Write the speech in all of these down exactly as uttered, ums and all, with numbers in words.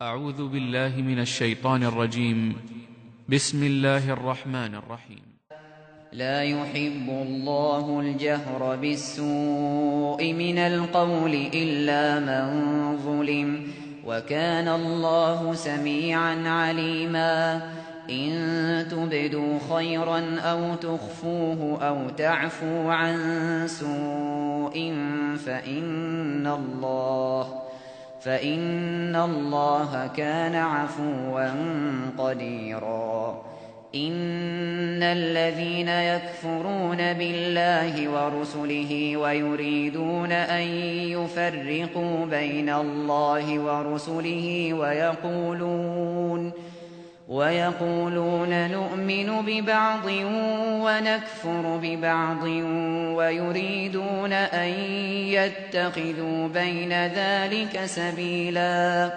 أعوذ بالله من الشيطان الرجيم. بسم الله الرحمن الرحيم. لا يحب الله الجهر بالسوء من القول إلا من ظلم، وكان الله سميعا عليما. إن تبدوا خيرا أو تخفوه أو تعفوا عن سوء فإن الله فإن الله كان عفوا قديرا. إن الذين يكفرون بالله ورسله ويريدون أن يفرقوا بين الله ورسله ويقولون ويقولون نؤمن ببعض ونكفر ببعض ويريدون أن يتخذوا بين ذلك سبيلا،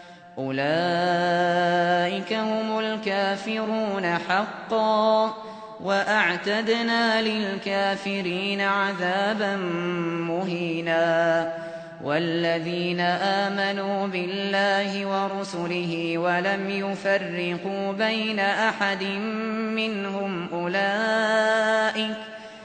أولئك هم الكافرون حقا، وأعتدنا للكافرين عذابا مهينا. والذين آمنوا بالله ورسله ولم يفرقوا بين أحد منهم أولئك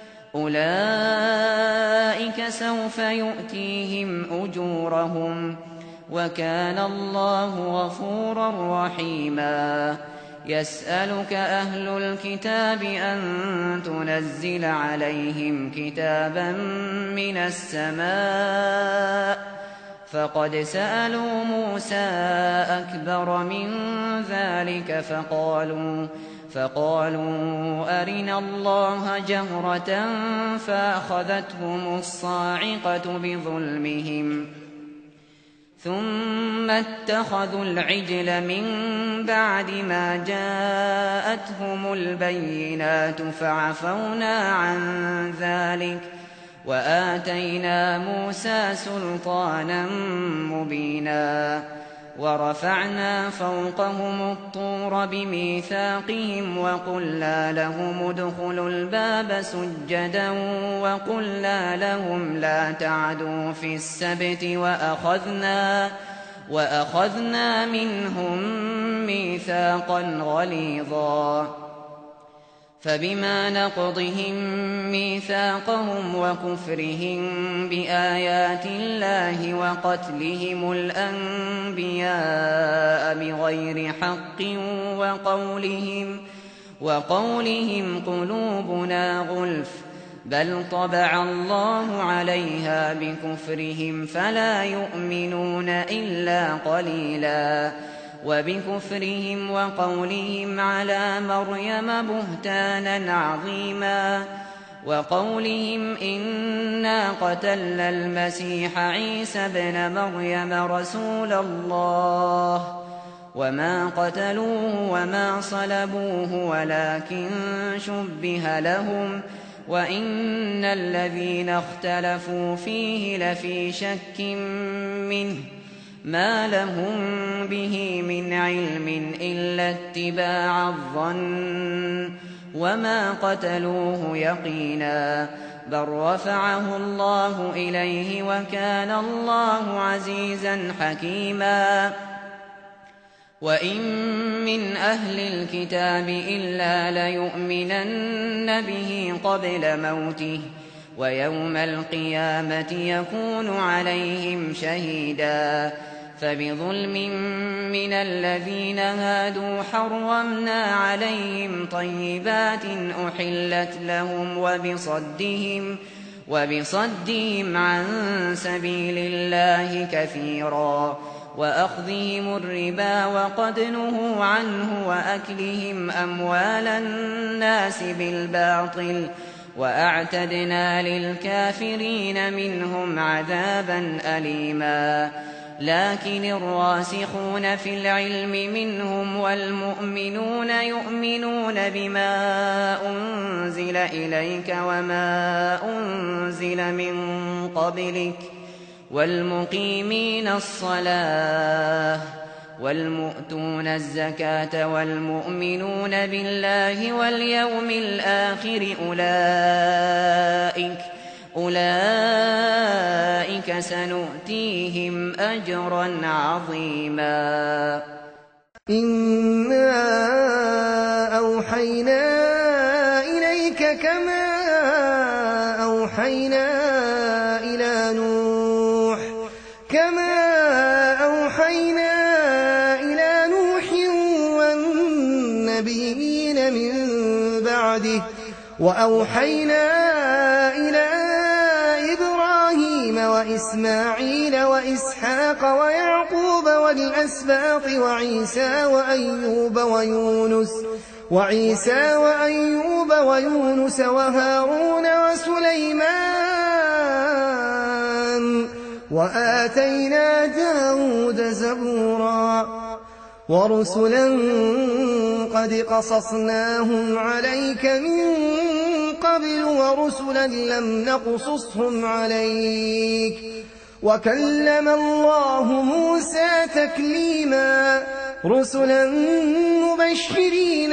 أولئك سوف يؤتيهم أجورهم، وكان الله غفورا رحيما. يسألك أهل الكتاب أن تنزل عليهم كتابا من السماء، فقد سألوا موسى أكبر من ذلك فقالوا فقالوا أرنا الله جهرة فأخذتهم الصاعقة بظلمهم، ثم اتخذوا العجل من بعد ما جاءتهم البينات فعفونا عن ذلك، وآتينا موسى سلطانا مبينا. ورفعنا فوقهم الطور بميثاقهم وقلنا لهم ادخلوا الباب سجدا وقلنا لهم لا تعدوا في السبت وأخذنا, وأخذنا منهم ميثاقا غليظا. فبما نقضهم ميثاقهم وكفرهم بآيات الله وقتلهم الأنبياء بغير حق وقولهم, وقولهم قلوبنا غلف، بل طبع الله عليها بكفرهم فلا يؤمنون إلا قليلا. وبكفرهم وقولهم على مريم بهتانا عظيما، وقولهم إنا قتلنا المسيح عيسى ابن مريم رسول الله، وما قتلوه وما صلبوه ولكن شبه لهم، وإن الذين اختلفوا فيه لفي شك منه، ما لهم به من علم إلا اتباع الظن، وما قتلوه يقينا، بل رفعه الله إليه وكان الله عزيزا حكيما. وإن من أهل الكتاب إلا ليؤمنن به قبل موته، ويوم القيامة يكون عليهم شهيدا. فبظلم من الذين هادوا حرمنا عليهم طيبات أحلت لهم وبصدهم, وبصدهم عن سبيل الله كثيرا، وأخذهم الربا وقد نهوا عنه وأكلهم أموال الناس بالباطل، وأعتدنا للكافرين منهم عذابا أليما. لكن الراسخون في العلم منهم والمؤمنون يؤمنون بما أنزل إليك وما أنزل من قبلك، والمقيمين الصلاة والمؤتون الزكاة والمؤمنون بالله واليوم الآخر أولئك أولئك سنؤتيهم أجرا عظيما. إنا أوحينا إليك كما أوحينا إلى نوح كما أوحينا إلى نوح والنبيين من بعده وأوحينا إلى إبراهيم وإسماعيل وإسحاق ويعقوب والأسباط وعيسى وأيوب ويونس وعيسى وأيوب ويونس وهارون وسليمان وآتينا داود زبورا ورسلا قد قصصناهم عليك من قبل ورسلا لم نقصصهم عليك وكلم الله موسى تكليما رسلا مبشرين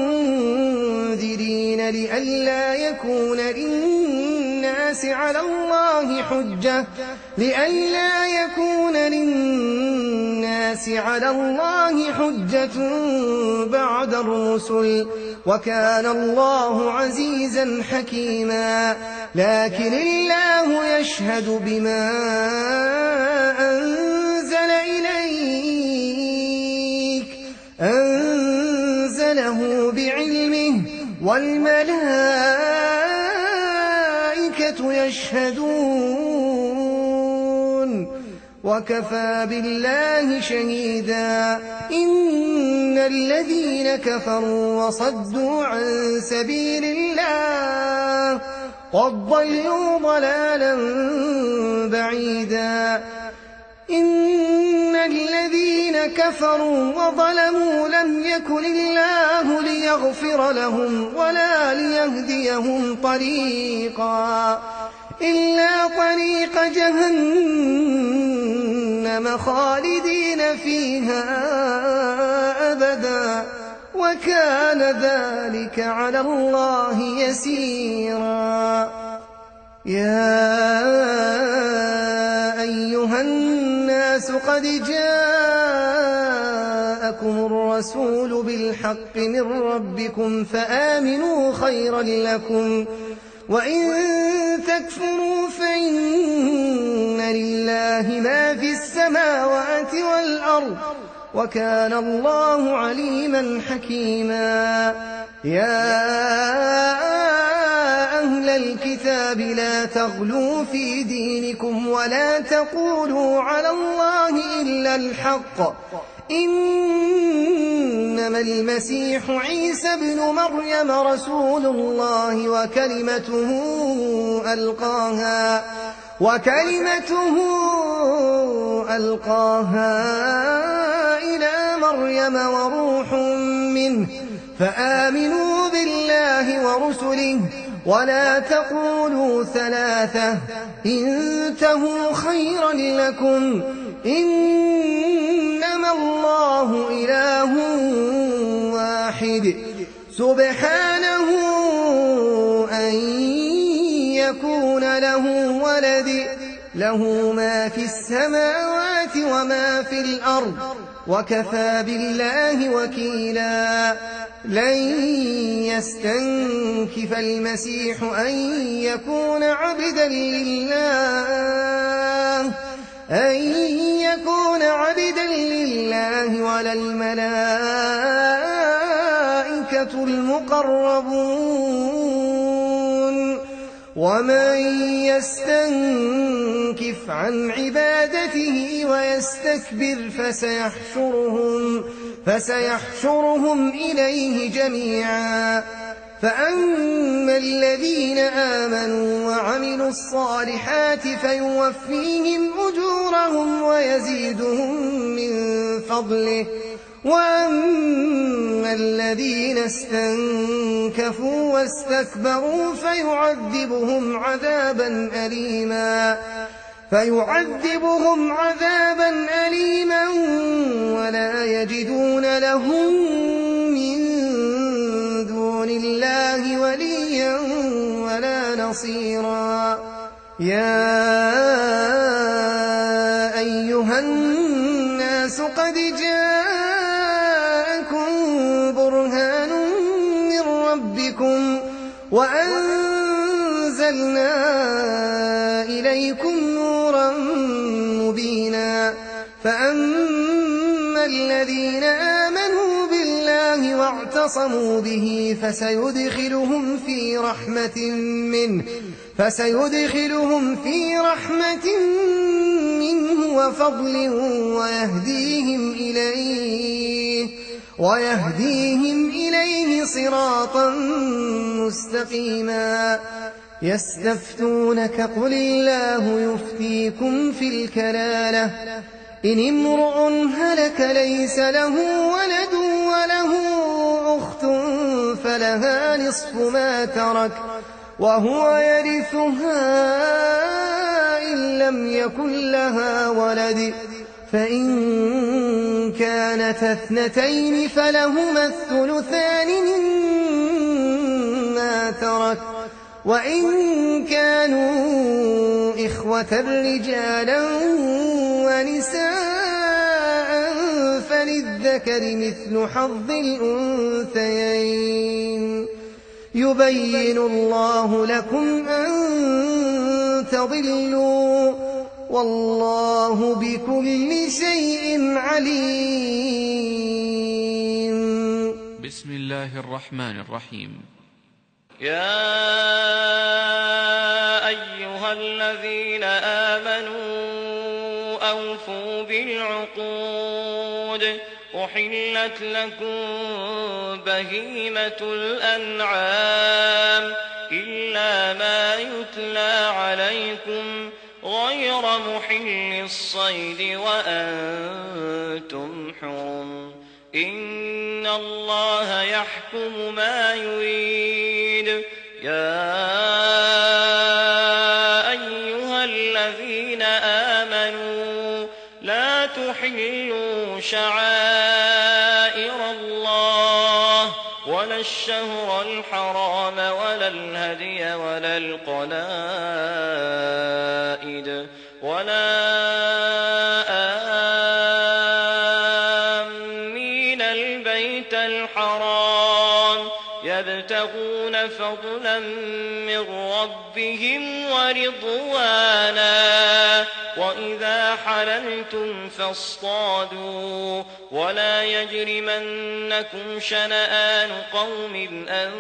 ومنذرين لئلا يكون للناس على الله حجة لئلا يكون للناس على الله حجة بعد الرسل وكان الله عزيزا حكيما. لكن الله يشهد بما أنزل إليك أنزله بعلمه والملائكة يشهدون وكفى بالله شهيدا. إن الذين كفروا وصدوا عن سبيل الله قد ضلوا ضلالا بعيدا. إن الذين كفروا وظلموا لم يكن الله ليغفر لهم ولا ليهديهم طريقا إلا طريق جهنم خالدين فيها أبدا وكان ذلك على الله يسيرا. يا أيها الناس قد جاءكم الرسول بالحق من ربكم فآمنوا خيرا لكم وإن تكفروا فإن لله ما في السماوات والأرض وكان الله عليما حكيما. يا أهل الكتاب لا تغلوا في دينكم ولا تقولوا على الله إلا الحق إنما المسيح عيسى ابن مريم رسول الله وكلمته ألقاها وكلمته ألقاها إلى مريم وروح منه فآمنوا بالله ورسله ولا تقولوا ثلاثة انتهوا خيرا لكم إنما الله إله واحد سبحانه أن يكون له ولد له ما في السماوات وما في الأرض وكفى بالله وكيلا. لن يستنكف المسيح أن يكون عبدا لله أن يكون عبدا لله ولا الملائكة المقربون ومن يستنكف عن عبادته ويستكبر فسيحشرهم فسيحشرهم إليه جميعا. فأما الذين آمنوا وعملوا الصالحات فيوفيهم أجورهم ويزيدهم من فضله وأما الذين استنكفوا واستكبروا فيعذبهم عذابا أليما فيعذبهم عذابا أليما ولا يجدون لهم من دون الله وليا ولا نصيرا. يا أيها الناس قد جاءكم برهان من ربكم وأنزلنا إليكم نورا مبينا فأما الذين آمنوا بالله واعتصموا به فسيدخلهم في رحمة منه فسيدخلهم في رحمة منه وفضل ويهديهم إليه ويهديهم إليه صراطا مستقيما يستفتونك قل الله يفتيكم في الكلالة إن امرؤ هلك ليس له ولد وله أخت فلها نصف ما ترك وهو يرثها إن لم يكن لها ولد فإن كانت اثنتين فلهما الثلثان مما ترك وإن كانوا إخوة رجالا ونساء فللذكر مثل حظ الأنثيين يبين الله لكم أن تضلوا والله بكل شيء عليم. بسم الله الرحمن الرحيم. يا أيها الذين آمنوا أوفوا بالعقود أحلت لكم بهيمة الأنعام إلا ما يتلى عليكم غير محل الصيد وأنتم حرم إن الله يحكم ما يريد. يا أيها الذين آمنوا لا تحلوا شعائر الله ولا الشهر الحرام ولا الهدي ولا القلائد ولا آمين البيت الحرام يبتغون فضلا من ربهم ورضوانا وإذا حللتم فاصطادوا ولا يجرمنكم شنآن قوم أن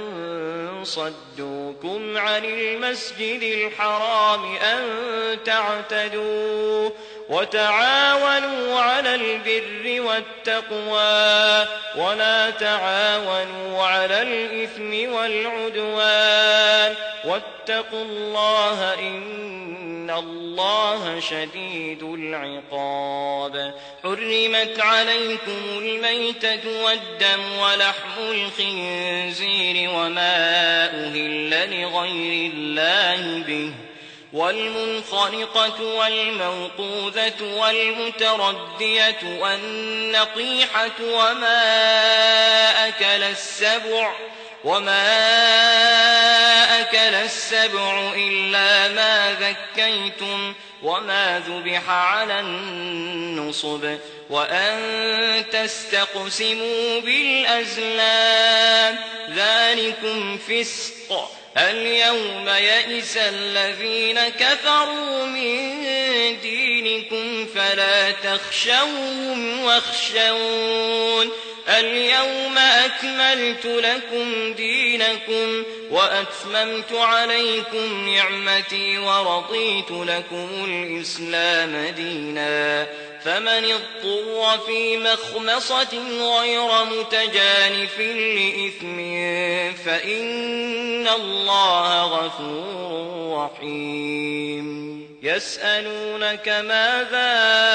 صدوكم عن المسجد الحرام أن تعتدوا وتعاونوا على البر والتقوى ولا تعاونوا على الإثم والعدوان واتقوا الله إن الله شديد العقاب. حرمت عليكم الميتة والدم ولحم الخنزير وما أهل لغير الله به والمنخنقة والموقوذة والمتردية والنطيحة وما أكل السبع وما أكل السبع إلا ما ذكيتم وما ذبح على النصب وأن تستقسموا بالأزلام ذلكم فسق. اليوم يئس الذين كفروا من دينكم فلا تخشوهم واخشون اليوم أكملت لكم دينكم وأتممت عليكم نعمتي ورضيت لكم الإسلام دينا فمن اضطر في مخمصة غير متجانف لإثم فإن الله غفور رحيم. يسألونك ماذا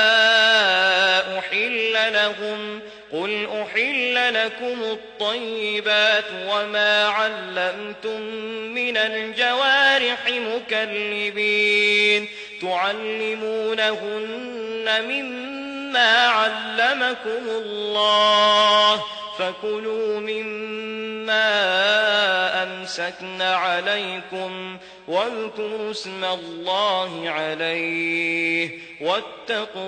أحل لهم قل أحل لكم الطيبات وما علمتم من الجوارح مكلبين تعلمونهن مما علمكم الله فكلوا مما أمسكن عليكم واذكروا اسم الله عليه واتقوا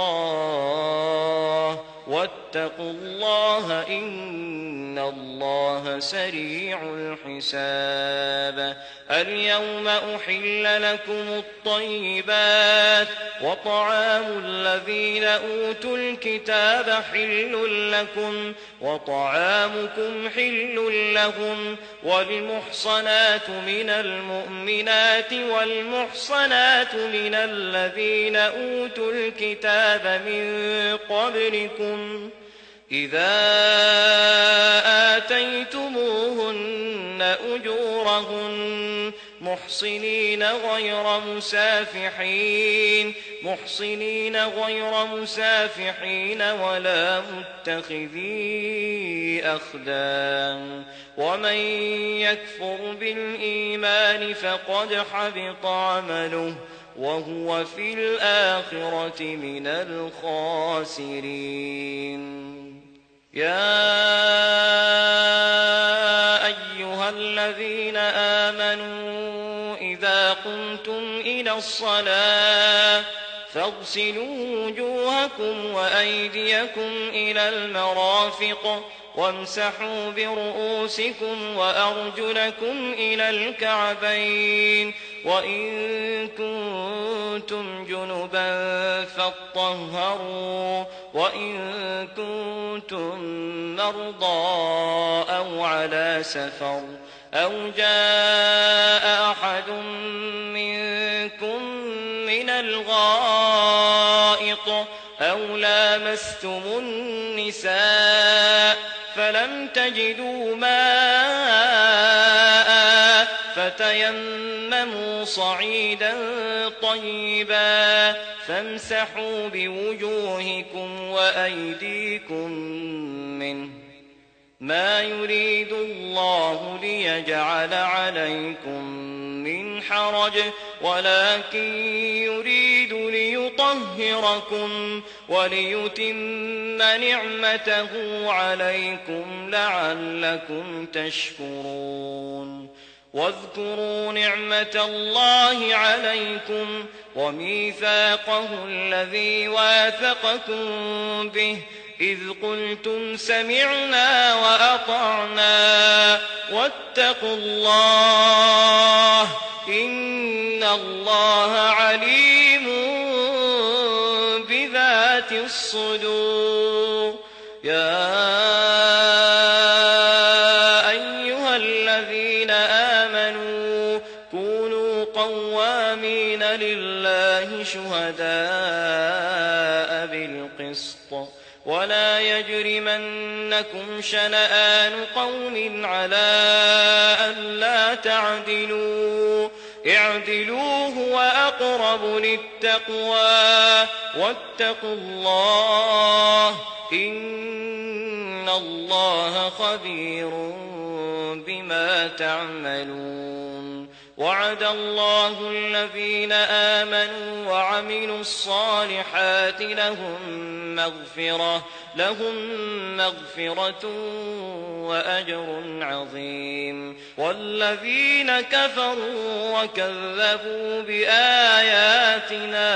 الله واتقوا الله إن الله سريع الحساب. اليوم أحل لكم الطيبات وطعام الذين أوتوا الكتاب حل لكم وطعامكم حل لهم والمحصنات من المؤمنات والمحصنات من الذين أوتوا الكتاب من قبلكم إذا آتيتموهن أجورهن محصنين غير مسافحين محصنين غير مسافحين ولا متخذي أخدان ومن يكفر بالإيمان فقد حبط عمله وهو في الآخرة من الخاسرين. يا أيها الذين آمنوا إذا قمتم إلى الصلاة فاغسلوا وجوهكم وأيديكم إلى المرافق وامسحوا برؤوسكم وأرجلكم إلى الكعبين وإن كنتم جنبا فاطهروا وإن كنتم مرضى أو على سفر أو جاء أحد منكم من الغائط أو لامستم النساء فلم تجدوا ماء فتيمموا صعيدا طيبا فامسحوا بوجوهكم وأيديكم منه ما يريد الله ليجعل عليكم من حرج ولكن يريد ليطهركم وليتم نعمته عليكم لعلكم تشكرون. واذكروا نعمة الله عليكم وميثاقه الذي واثقكم به إذ قلتم سمعنا وأطعنا واتقوا الله إن الله عليم بذات الصدور. يا أيها الذين آمنوا كونوا قوامين لله شهداء بالقسط ولا يجرمنكم شنآن قوم على ألا تعدلوا اعدلوا هو أقرب للتقوى واتقوا الله إن الله خبير بما تعملون. وعد الله الذين آمنوا وعملوا الصالحات لهم مغفرة لهم مغفرة وأجر عظيم. والذين كفروا وكذبوا بآياتنا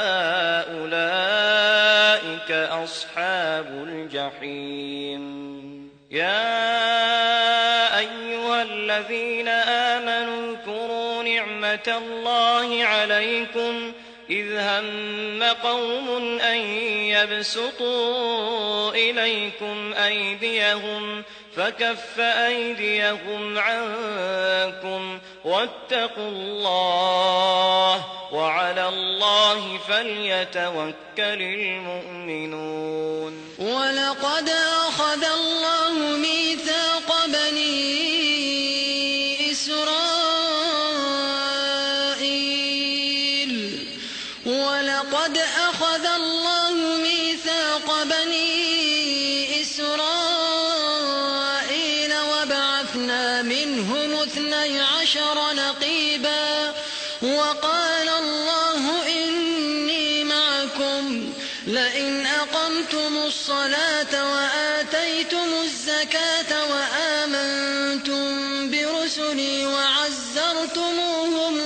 أولئك أصحاب الجحيم. يا أيها الذين آمنوا اذكروا نعمة الله عليكم إذ هم قوم أن يبسطوا إليكم أيديهم فكف أيديهم عنكم واتقوا الله وعلى الله فليتوكل المؤمنون. ولقد أخذ الله ميثاق بني إسرائيل ولقد أخذ الله ميثاق بني إسرائيل وبعثنا منهم اثني عشر نقيبا وقال الله إني معكم لئن أقمتم الصلاة وآتيتم الزكاة وآمنتم برسلي وعزرتموهم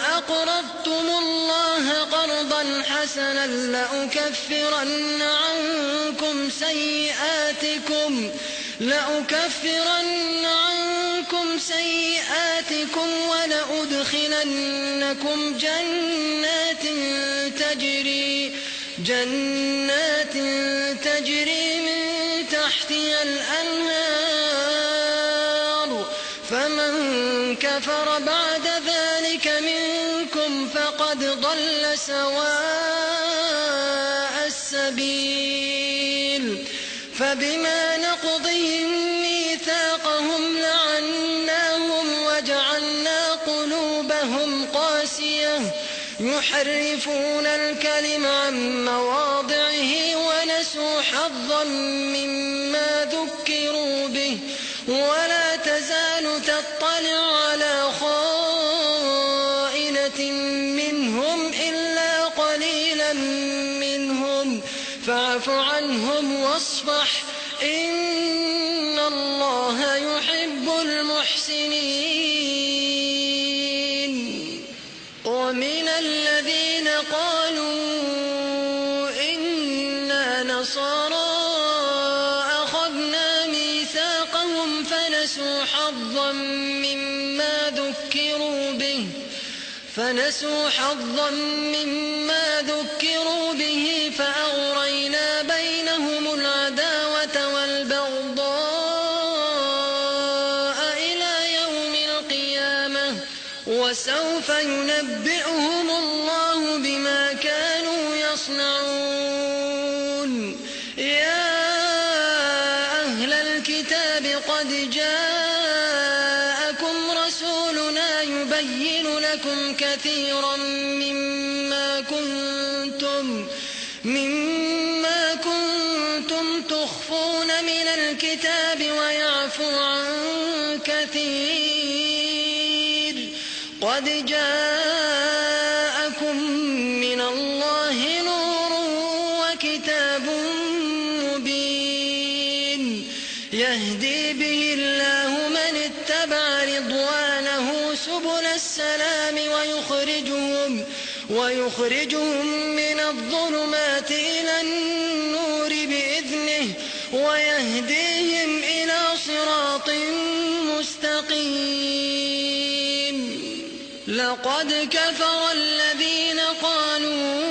وأقرضتم الله قرضا حسنا لأكفرن عنكم سيئاتكم لأكفرن عنكم سيئاتكم ولأدخلنكم جنات تجري جنات تجري من تحتها الأنهار فمن كفر بعد ذلك منكم فقد ضل سواء السبيل فبما نقضهم ميثاقهم لعناهم وجعلنا قلوبهم قاسية يحرفون الكلم عن مواضعه ونسوا حظا مما ذكروا به ولا تزال تطلع على خائنة منهم إلا قليلا منهم فاعف عنهم واصفح إن الله يحب المحسنين. ومن الذين قالوا إنا نصارى أخذنا ميثاقهم فنسوا حظا مما ذكروا به فنسوا حظا مما ذكروا به فأغرينا بينهم العداوة والبغضاء إلى يوم القيامة وسوف ينبئهم الله بما كانوا يصنعون. يا أهل الكتاب قد جاءكم رسولنا يبين لكم كثيرا مما كنتم مما كنتم تخفون من الكتاب ويعفو عن كثير قد جاءكم من الله نور وكتاب مبين يهدي به الله من اتبع رضوانه سبل السلام ويخرجهم ويخرجهم من الظلمات إلى النور بإذنه ويهديهم إلى صراط مستقيم. لقد كفر الذين قالوا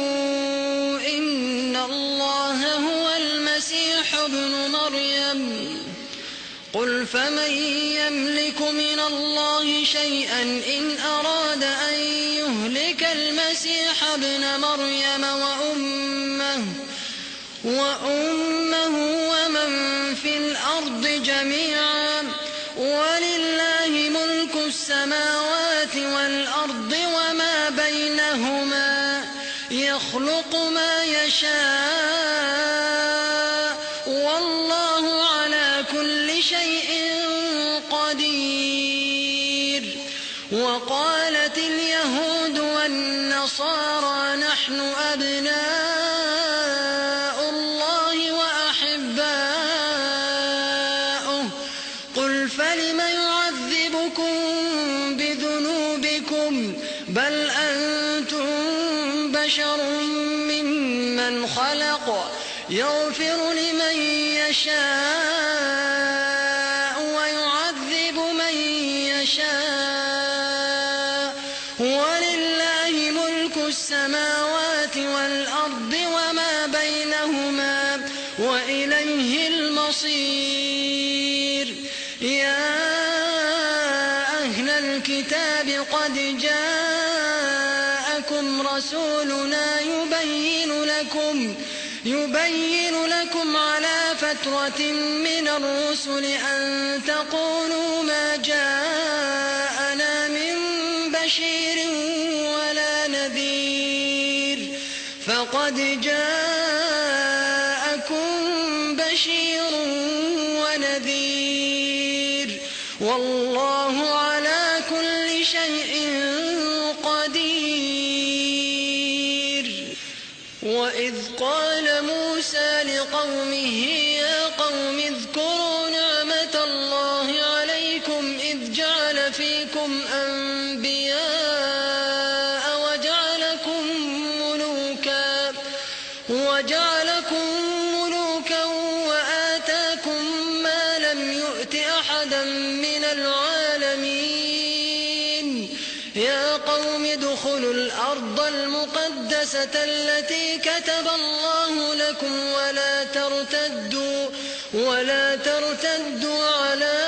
إن الله هو المسيح ابن مريم قل فمن يملك من الله شيئا إن أراد أن يهلك المسيح ابن مريم وأمه وأمه ومن في الأرض جميعا ولله ملك السماوات والأرض وما بينهما يخلق ما يشاء والله على كل شيء قدير. وقالت اليهود والنصارى نحن أبناء الله وأحباؤه قل فلم يعذبكم بذنوبكم بل أنتم بشر ممن خلق يغفر لمن يشاء ويعذب من يشاء ولله ملك السماوات والأرض وما بينهما وإليه المصير. يا أهل الكتاب قد جاءكم رسولنا يبين لكم يبين لكم على فترة من الرسل أن تقولوا ما جاءنا من بشير ولا نذير فقد جاءكم بشير ونذير والله على كل شيء قدير. وإذ قال موسى لقومه يا قوم اذكروا نعمة الله عليكم إذ جعل فيكم أنبياء الأرض المقدسة التي كتب الله لكم ولا ترتدوا ولا ترتدوا على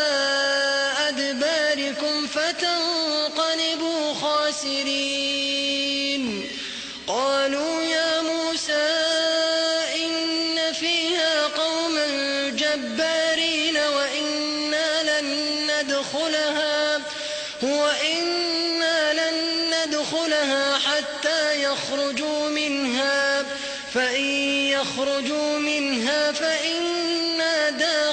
أدباركم فتنقلبوا خاسرين. قالوا يا موسى إن فيها قوما جبارين وإنا لن ندخلها وإنا لن ندخلها حتى يخرجوا منها فإن يخرجوا منها فإنا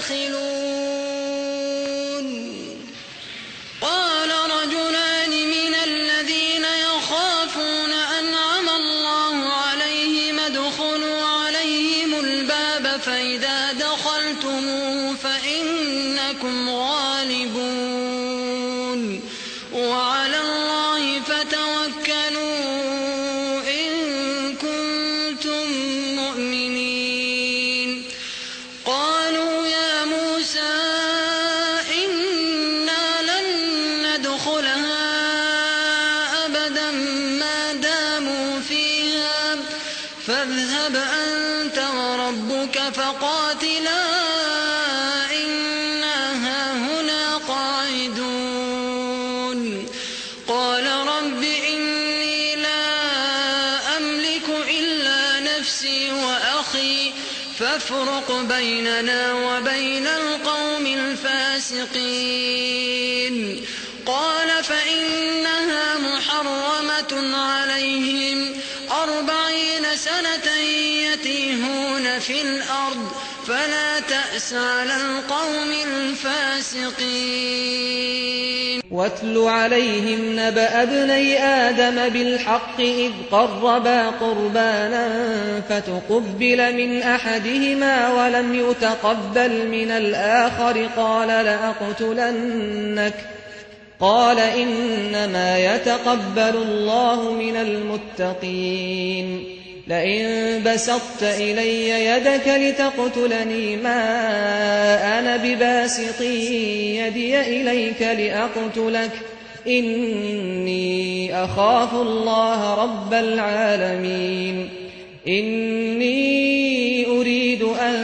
داخلون. قال رجلان من الذين يخافون أنعم الله عليهم ادخلوا عليهم الباب فإذا دخلتموه فإنكم غالبون وعلى الله فتوكلوا إن كنتم مؤمنين. قالوا يا موسى إنا لن ندخلها أبدا ما داموا فيها فاذهب أنت وربك فقاتلا إنا هاهنا قاعدون. قال رب إني لا أملك إلا نفسي وأخي فافرق بيننا وبين القوم الفاسقين. قال فإنها محرمة عليهم أربعين سنة يتيهون في الأرض فلا تأس على القوم الفاسقين. واتل عليهم نبأ ابني آدم بالحق إذ قربا قربانا فتقبل من أحدهما ولم يتقبل من الآخر قال لأقتلنك قال إنما يتقبل الله من المتقين. لئن بسطت إلي يدك لتقتلني ما أنا بباسط يدي إليك لأقتلك إني أخاف الله رب العالمين. إني أريد أن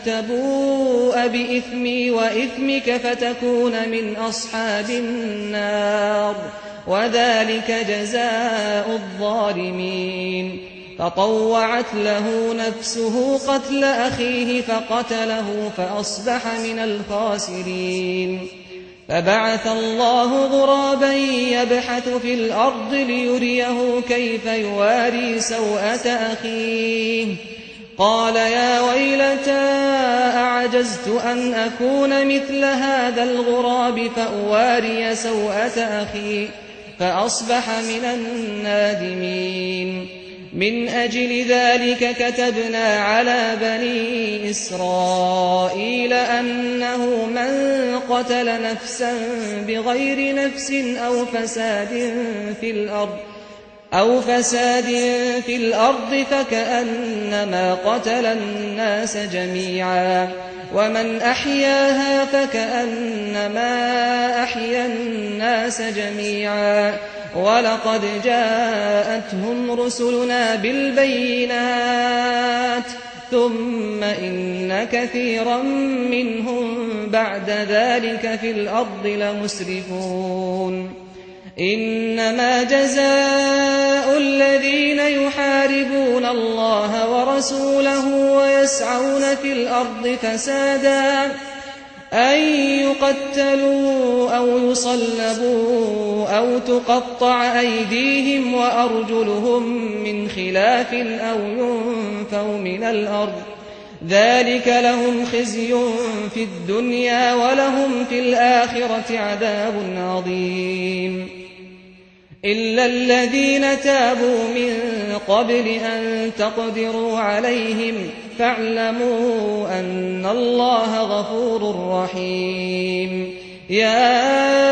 تبوء بإثمي وإثمك فتكون من أصحاب النار وذلك جزاء الظالمين. فطوعت له نفسه قتل أخيه فقتله فأصبح من الخاسرين. فبعث الله غرابا يبحث في الأرض ليريه كيف يواري سوءة أخيه قال يا ويلتى أعجزت أن أكون مثل هذا الغراب فأواري سوءة أخي فأصبح من النادمين. من أجل ذلك كتبنا على بني إسرائيل أنه من قتل نفسا بغير نفس أو فساد في الأرض أو فساد في الأرض فكأنما قتل الناس جميعا ومن أحياها فكأنما أحيا الناس جميعا ولقد جاءتهم رسلنا بالبينات ثم إن كثيرا منهم بعد ذلك في الأرض لمسرفون. إنما جزاء الذين يحاربون الله ورسوله ويسعون في الأرض فسادا أن يقتلوا أو يصلبوا أو تقطع أيديهم وأرجلهم من خلاف أو ينفوا من الأرض ذلك لهم خزي في الدنيا ولهم في الآخرة عذاب عظيم. إلا الذين تابوا من قبل أن تقدروا عليهم فاعلموا أن الله غفور رحيم. يا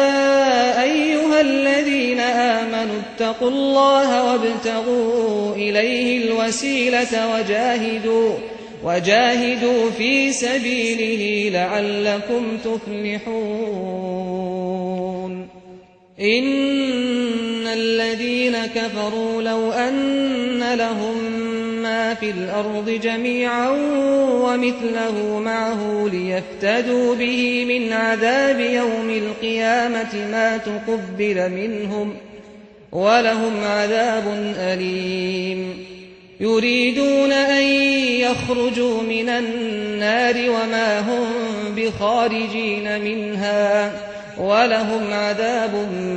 أيها الذين آمنوا اتقوا الله وابتغوا إليه الوسيلة وجاهدوا وجاهدوا في سبيله لعلكم تفلحون. إن الذين كفروا لو أن لهم ما في الأرض جميعا ومثله معه ليفتدوا به من عذاب يوم القيامة ما تقبل منهم ولهم عذاب أليم يريدون أن يخرجوا من النار وما هم بخارجين منها ولهم عذاب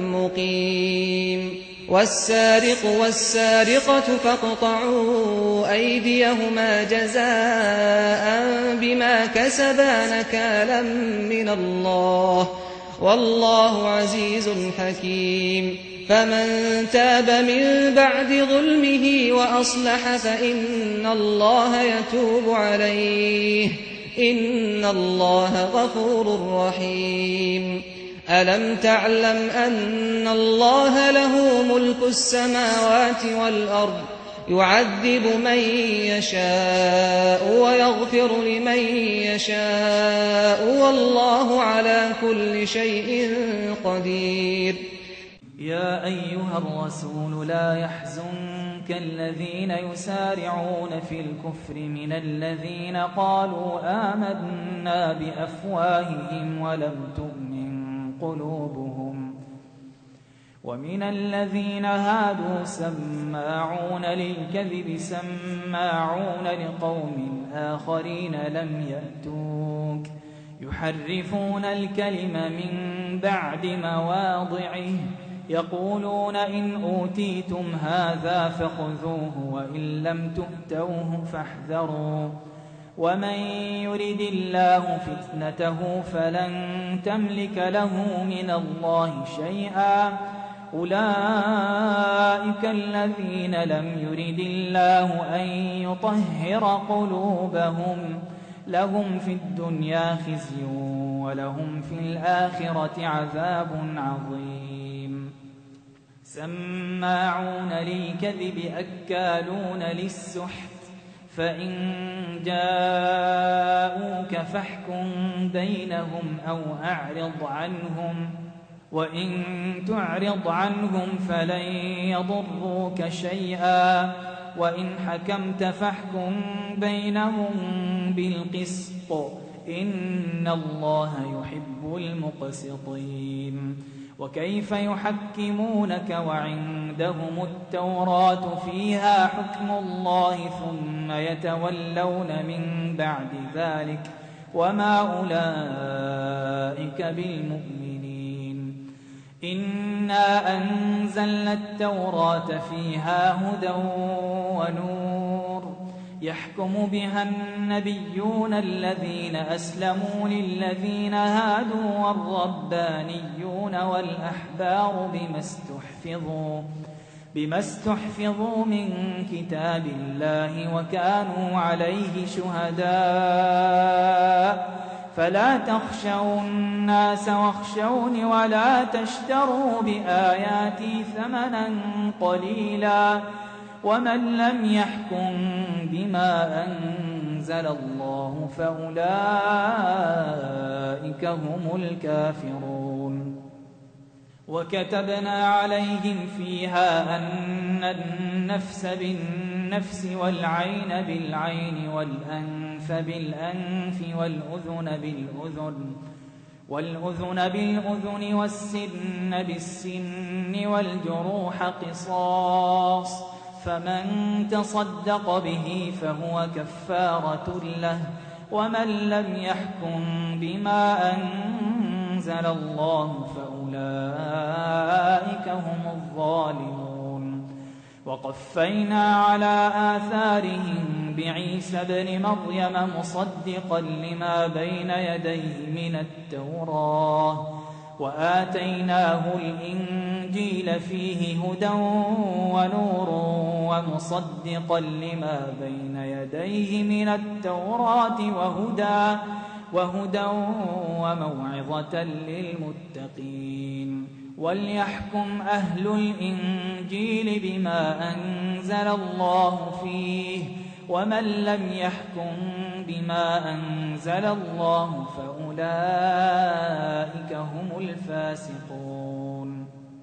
مقيم والسارق والسارقة فاقطعوا أيديهما جزاء بما كسبا نكالا من الله والله عزيز حكيم فمن تاب من بعد ظلمه وأصلح فإن الله يتوب عليه إن الله غفور رحيم ألم تعلم أن الله له ملك السماوات والأرض يعذب من يشاء ويغفر لمن يشاء والله على كل شيء قدير يا أيها الرسول لا يحزنك الذين يسارعون في الكفر من الذين قالوا آمنا بأفواههم ولم تؤمن قلوبهم ومن الذين هادوا سماعون للكذب سماعون لقوم آخرين لم يأتوك يحرفون الكلم من بعد مواضعه يقولون إن أوتيتم هذا فخذوه وإن لم تؤتوه فاحذروا ومن يرد الله فتنته فلن تملك له من الله شيئا أولئك الذين لم يرد الله أن يطهر قلوبهم لهم في الدنيا خزي ولهم في الآخرة عذاب عظيم سماعون للكذب أكالون للسحت فإن جاءوك فاحكم بينهم أو أعرض عنهم وإن تعرض عنهم فلن يضروك شيئا وإن حكمت فاحكم بينهم بالقسط إن الله يحب المقسطين وكيف يحكمونك وعندهم التوراة فيها حكم الله ثم يتولون من بعد ذلك وما أولئك بالمؤمنين إنا أنزلنا التوراة فيها هدى ونور يحكم بها النبيون الذين أسلموا للذين هادوا والربانيون والأحبار بما استحفظوا بما استحفظوا من كتاب الله وكانوا عليه شهداء فلا تخشوا الناس واخشوني ولا تشتروا بآياتي ثمنا قليلا ومن لم يحكم بما أنزل الله فأولئك هم الكافرون وكتبنا عليهم فيها أن النفس بالنفس والعين بالعين والأنف بالأنف والأذن بالأذن والأذن بالأذن والسن بالسن والجروح قصاص فمن تصدق به فهو كفارة له ومن لم يحكم بما أنزل الله فأولئك هم الظالمون وقفينا على آثارهم بعيسى ابن مريم مصدقا لما بين يديه من التوراة وآتيناه الإنجيل فيه هدى ونور ومصدقا لما بين يديه من التوراة وهدى وهدى وموعظة للمتقين وليحكم أهل الإنجيل بما أنزل الله فيه ومن لم يحكم بما أنزل الله فأولئك هم الفاسقون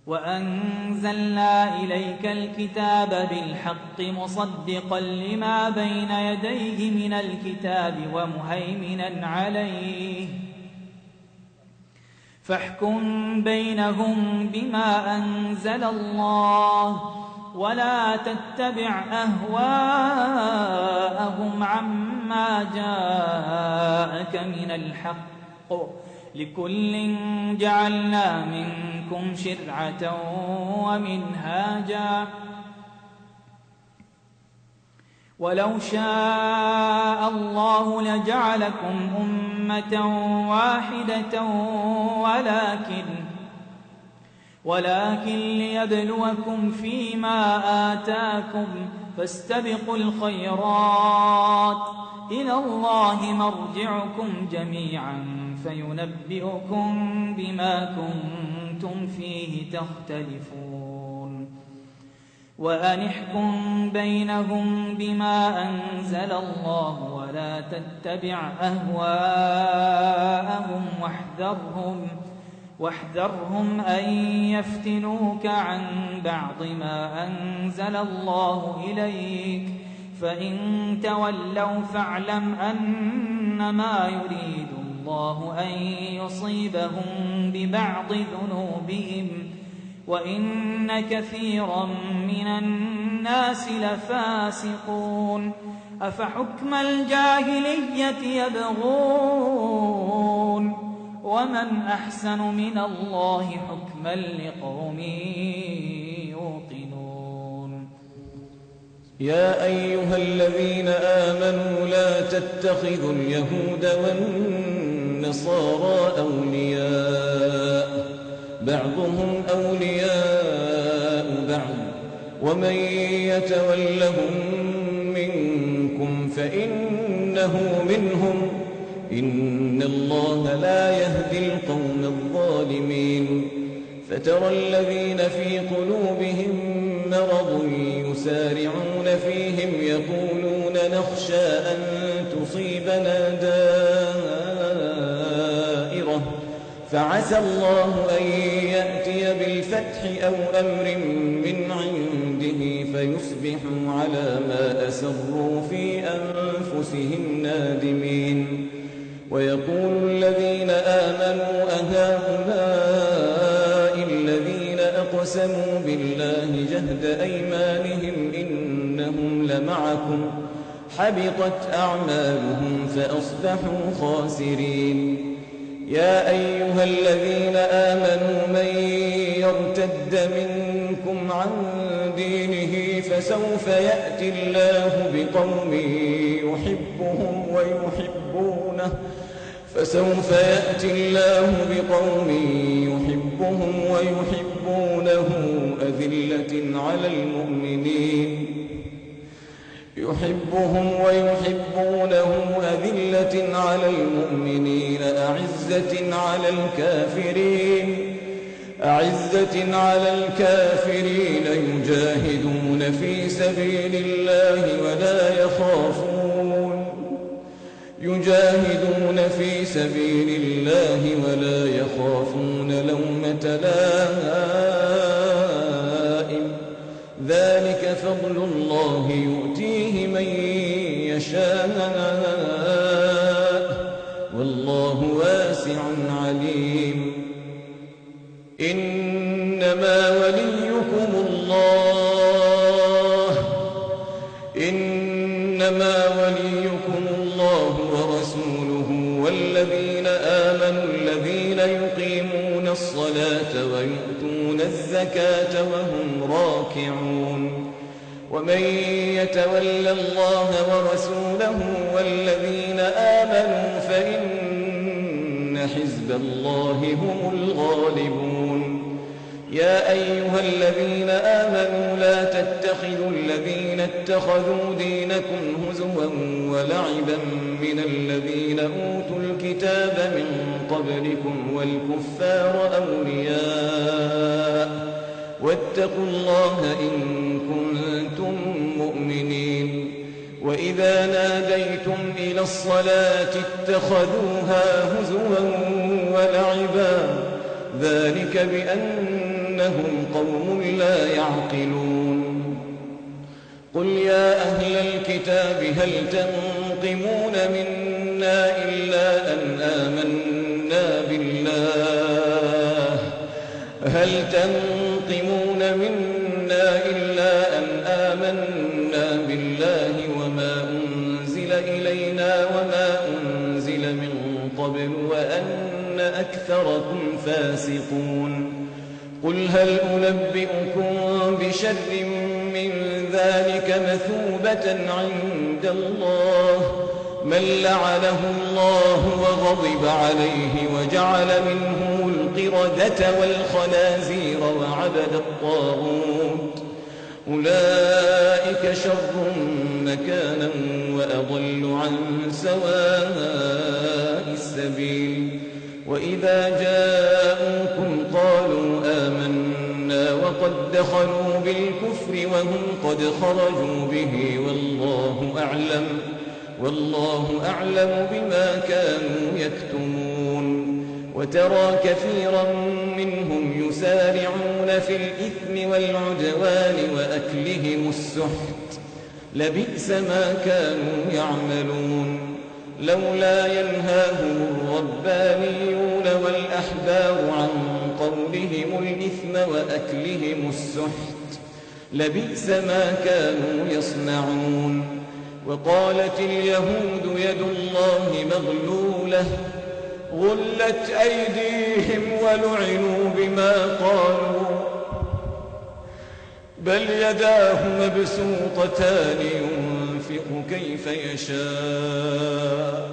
وأنزلنا إليك الكتاب بالحق مصدقا لما بين يديه من الكتاب ومهيمنا عليه فاحكم بينهم بما أنزل الله ولا تتبع أهواءهم عما جاءك من الحق لكل جعلنا منكم شرعة ومنهاجا ولو شاء الله لجعلكم أمة واحدة ولكن ولكن ليبلوكم فيما آتاكم فاستبقوا الخيرات إلى الله مرجعكم جميعا فينبئكم بما كنتم فيه تختلفون وأن احكم بينهم بما أنزل الله ولا تتبع أهواءهم واحذرهم واحذرهم أن يفتنوك عن بعض ما أنزل الله إليك فإن تولوا فاعلم أنما يريد الله أن يصيبهم ببعض ذنوبهم وإن كثيرا من الناس لفاسقون أفحكم الجاهلية يبغون ومن أحسن من الله حكما لقوم يوقنون يا أيها الذين آمنوا لا تتخذوا اليهود والنصارى أولياء بعضهم أولياء بعض ومن يتولهم منكم فإنه منهم إن الله لا يهدي القوم الظالمين فترى الذين في قلوبهم مرض يسارعون فيهم يقولون نخشى أن تصيبنا دائرة فعسى الله أن يأتي بالفتح أو أمر من عنده فيصبحوا على ما أسروا في أنفسهم نادمين ويقول الذين آمنوا أهؤلاء الذين أقسموا بالله جهد أيمانهم إنهم لمعكم حبطت أعمالهم فأصبحوا خاسرين يا أيها الذين آمنوا من يرتد منكم عن دينه فسوف يأتي الله بقوم يحبهم ويحبونه فسوف يأتي الله بقوم يحبهم ويحبونه أذلة على المؤمنين يحبهم ويحبونه أذلة على المؤمنين أعزة على الكافرين أعزة على الكافرين يجاهدون في سبيل الله ولا يخافون يجاهدون في سبيل الله ولا يخافون لومة لائم ذلك فضل الله يؤتيه من يشاء والله واسع عليم إنما وليكم الله إنما وليكم الله ورسوله والذين آمنوا الذين يقيمون الصلاة ويؤتون الزكاة وهم راكعون ومن يتول الله ورسوله والذين آمنوا فإن حزب الله هم الغالبون يا أيها الذين آمنوا لا تتخذوا الذين اتخذوا دينكم هزوا ولعبا من الذين أوتوا الكتاب من قبلكم والكفار أولياء واتقوا الله إن كنتم مؤمنين وإذا ناديتم إلى الصلاة اتخذوها هزوا ولعبا ذلك بأن إنهم قوم لا يعقلون قل يا أهل الكتاب هل تنقمون منا إلا أن آمنا بالله هل تنقمون منا إلا أن آمنا بالله وما أنزل إلينا وما أنزل من قبل وأن أكثركم فاسقون قل هل أنبئكم بشر من ذلك مثوبة عند الله من لعنه الله وغضب عليه وجعل منهم القردة والخنازير وعبد الطاغوت أولئك شر مكانا وأضل عن سواء السبيل وإذا جاءوكم قالوا آمنا وقد دخلوا بالكفر وهم قد خرجوا به والله أعلم والله أعلم بما كانوا يكتمون وترى كثيرا منهم يسارعون في الإثم والعدوان وأكلهم السحت لبئس ما كانوا يعملون لولا ينهاهم الربانيون والأحبار عن قولهم الإثم وأكلهم السحت لبئس ما كانوا يصنعون وقالت اليهود يد الله مغلولة غلت أيديهم ولعنوا بما قالوا بل يداه مبسوطتان ينفق كيف يشاء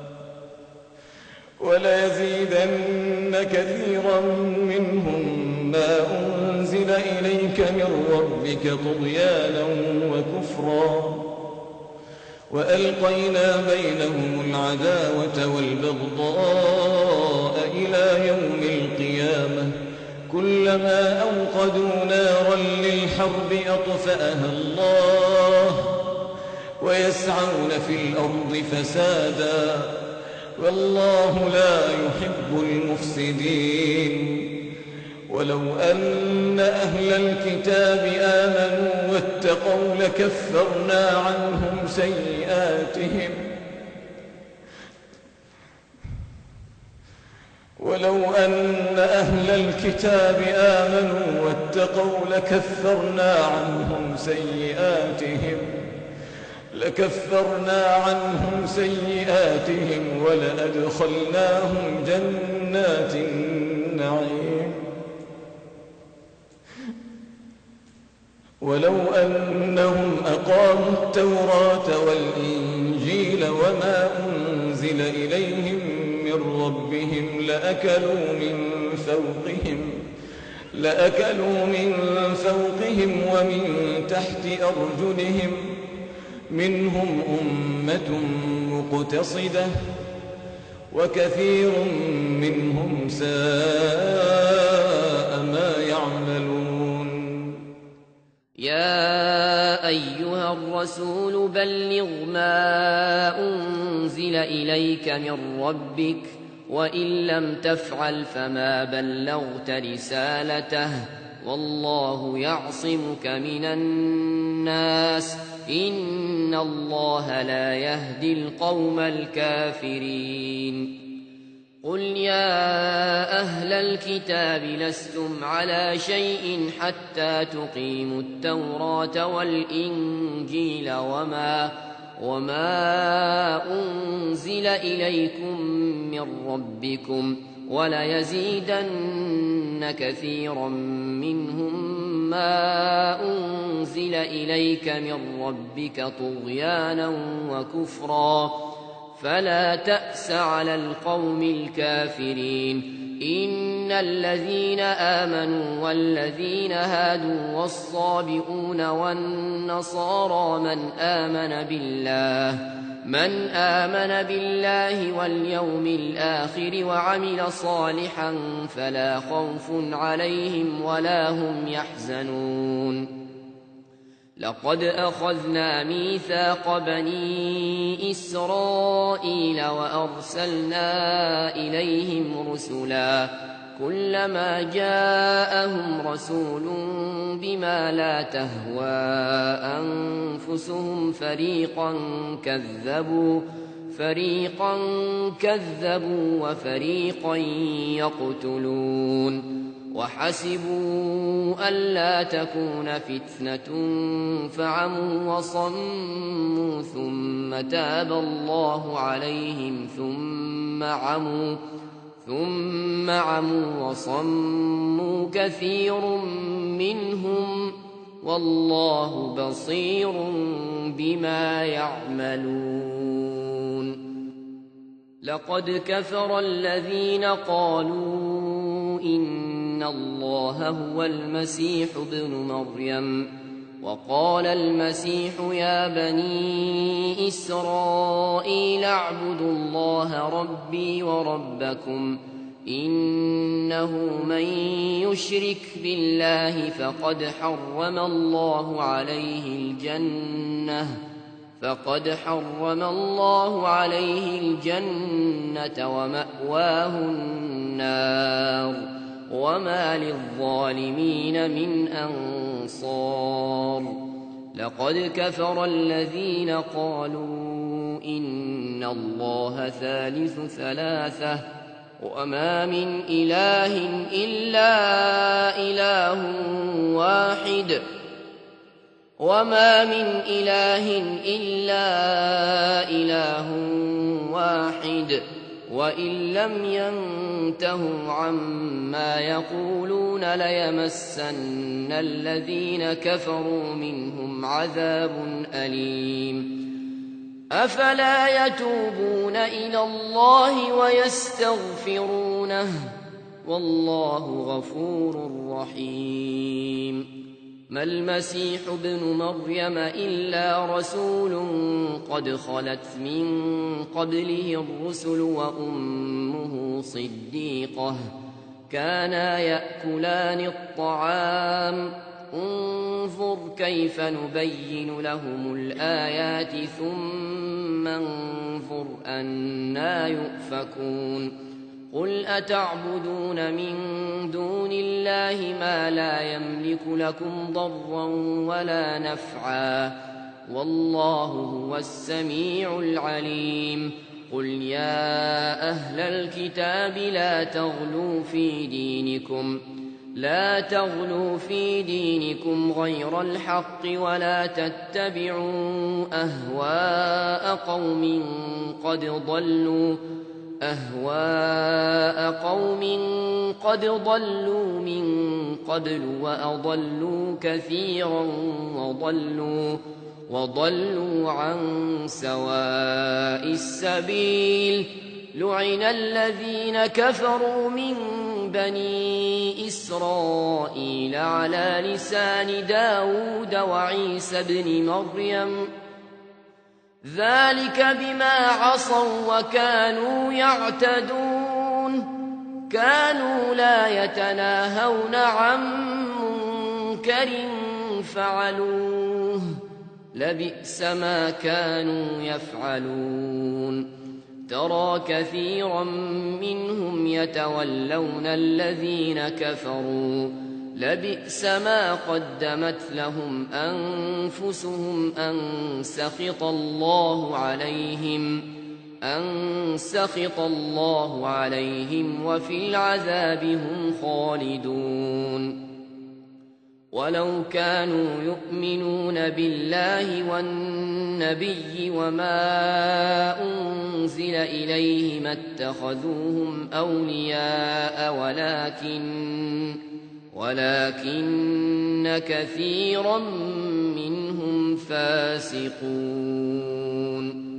وليزيدن كثيرا منهم ما أنزل إليك من ربك طغيانا وكفرا وألقينا بينهم العداوة والبغضاء إلى يوم القيامة كلما أوقدوا نارا للحرب أطفأها الله ويسعون في الأرض فسادا والله لا يحب المفسدين ولو أن أهل الكتاب آمنوا واتقوا لكفرنا عنهم سيئاتهم ولو أن أهل الكتاب آمنوا واتقوا لكفرنا عنهم سيئاتهم لكفرنا عنهم سيئاتهم ولأدخلناهم جنات النعيم ولو أنهم أقاموا التوراة والإنجيل وما أنزل إليهم من ربهم لأكلوا من فوقهم لأكلوا من فوقهم ومن تحت أرجلهم منهم أمة مقتصدة وكثير منهم ساء ما يعملون يا أيها الرسول بلغ ما أنزل إليك من ربك وإن لم تفعل فما بلغت رسالته والله يعصمك من الناس إن الله لا يهدي القوم الكافرين قل يا أهل الكتاب لستم على شيء حتى تقيموا التوراة والإنجيل وما وما أنزل إليكم من ربكم وليزيدن كثيرا منهم ما أنزل إليك من ربك طغيانا وكفرا فلا تأس على القوم الكافرين إن الذين آمنوا والذين هادوا والصابئون والنصارى من آمن بالله من آمن بالله واليوم الآخر وعمل صالحا فلا خوف عليهم ولا هم يحزنون لقد أخذنا ميثاق بني إسرائيل وأرسلنا إليهم رسلا كلما جاءهم رسول بما لا تهوى أنفسهم فريقا كذبوا فريقا كذبوا وفريقا يقتلون وحسبوا ألا تكون فتنة فعموا وصموا ثم تاب الله عليهم ثم عموا ثم عموا وصموا كثير منهم والله بصير بما يعملون. لقد كفر الذين قالوا إن الله هو المسيح ابن مريم وقال المسيح يا بني إسرائيل اعبدوا الله ربي وربكم إنه من يشرك بالله فقد حرم الله عليه الجنة فقد حرم الله عليه الجنة ومأواه النار وما للظالمين من أنصار. لقد كفر الذين قالوا إن الله ثالث ثلاثة وما من إله إلا إله واحد وما من إله إلا إله واحد وإن لم ينتهوا عما يقولون ليمسن الذين كفروا منهم عذاب أليم. أفلا يتوبون إلى الله ويستغفرونه والله غفور رحيم. ما المسيح ابن مريم إلا رسول قد خلت من قبله الرسل وأمه صديقة كانا يأكلان الطعام انظر كيف نبين لهم الآيات ثم انظر أنى يؤفكون. قل أتعبدون من دون الله ما لا يملك لكم ضرا ولا نفعا والله هو السميع العليم. قل يا أهل الكتاب لا تغلوا في دينكم لا تغلوا في دينكم غير الحق ولا تتبعوا أهواء قوم قد ضلوا أهواء قوم قد ضلوا من قبل وأضلوا كثيرا وضلوا وضلوا عن سواء السبيل. لعن الذين كفروا من بني إسرائيل على لسان داود وعيسى بن مريم ذلك بما عصوا وكانوا يعتدون كانوا لا يتناهون عن منكر فعلوه لبئس ما كانوا يفعلون. ترى كثيرا منهم يتولون الذين كفروا لبئس ما قدمت لهم أنفسهم أن سخط الله عليهم أن سخط الله عليهم وفي العذاب هم خالدون. ولو كانوا يؤمنون بالله والنبي وما أنزل إليه ما اتخذوهم أولياء ولكن ولكن كثيرا منهم فاسقون.